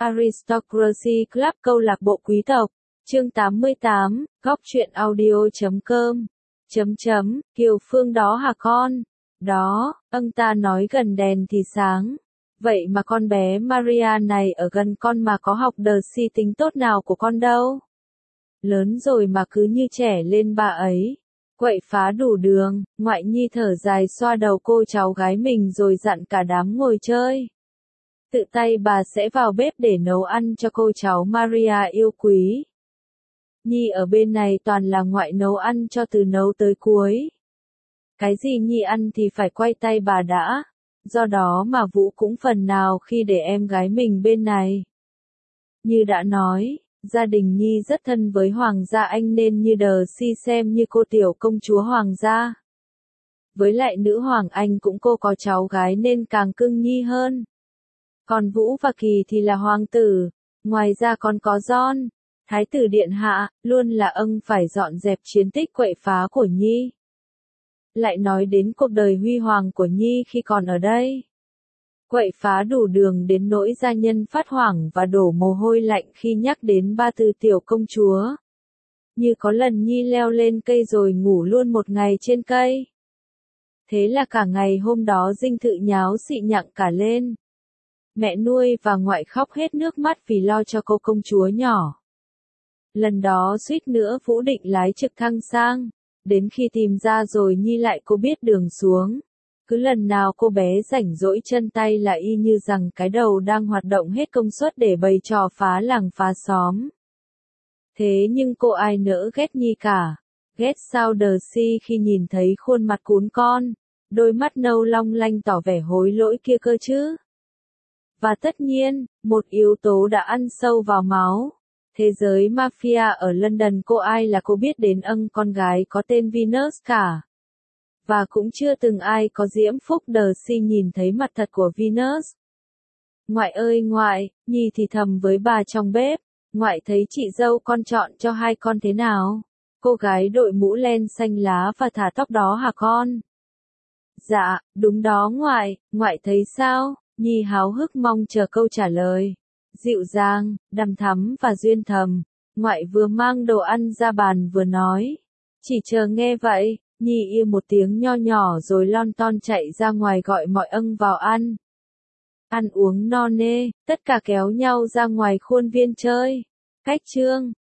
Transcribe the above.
Aristocracy Club câu lạc bộ quý tộc. Chương 88, góc truyện audio.com. Kiều Phương đó hả con? Đó, ta nói gần đèn thì sáng. Vậy mà con bé Maria này ở gần con mà có học đờ si tính tốt nào của con đâu. Lớn rồi mà cứ như trẻ lên bà ấy. Quậy phá đủ đường, ngoại nhi thở dài xoa đầu cô cháu gái mình rồi dặn cả đám ngồi chơi. Tự tay bà sẽ vào bếp để nấu ăn cho cô cháu Maria yêu quý. Nhi ở bên này toàn là ngoại nấu ăn cho từ nấu tới cuối. Cái gì Nhi ăn thì phải quay tay bà đã. Do đó mà Vũ cũng phần nào khi để em gái mình bên này. Như đã nói, gia đình Nhi rất thân với Hoàng gia Anh nên như đờ si xem như cô tiểu công chúa Hoàng gia. Với lại nữ Hoàng Anh cũng cô có cháu gái nên càng cưng Nhi hơn. Còn Vũ và Kỳ thì là hoàng tử, ngoài ra còn có John, Thái tử Điện Hạ, luôn là phải dọn dẹp chiến tích quậy phá của Nhi. Lại nói đến cuộc đời huy hoàng của Nhi khi còn ở đây. Quậy phá đủ đường đến nỗi gia nhân phát hoảng và đổ mồ hôi lạnh khi nhắc đến ba từ tiểu công chúa. Như có lần Nhi leo lên cây rồi ngủ luôn một ngày trên cây. Thế là cả ngày hôm đó dinh thự nháo xị nhặng cả lên. Mẹ nuôi và ngoại khóc hết nước mắt vì lo cho cô công chúa nhỏ. Lần đó suýt nữa Vũ định lái trực thăng sang. Đến khi tìm ra rồi Nhi lại cô biết đường xuống. Cứ lần nào cô bé rảnh rỗi chân tay là y như rằng cái đầu đang hoạt động hết công suất để bày trò phá làng phá xóm. Thế nhưng cô ai nỡ ghét Nhi cả. Ghét sao đờ si khi nhìn thấy khuôn mặt cún con, đôi mắt nâu long lanh tỏ vẻ hối lỗi kia cơ chứ. Và tất nhiên, một yếu tố đã ăn sâu vào máu. Thế giới mafia ở London cô ai là cô biết đến con gái có tên Venus cả. Và cũng chưa từng ai có diễm phúc đờ si nhìn thấy mặt thật của Venus. Ngoại ơi ngoại, Nhi thì thầm với bà trong bếp. Ngoại thấy chị dâu con chọn cho hai con thế nào? Cô gái đội mũ len xanh lá và thả tóc đó hả con? Dạ, đúng đó ngoại thấy sao? Nhi háo hức mong chờ câu trả lời. Dịu dàng, đằm thắm và duyên thầm, ngoại vừa mang đồ ăn ra bàn vừa nói. Chỉ chờ nghe vậy, Nhi yêu một tiếng nho nhỏ rồi lon ton chạy ra ngoài gọi mọi vào ăn. Ăn uống no nê, tất cả kéo nhau ra ngoài khuôn viên chơi. Cách chương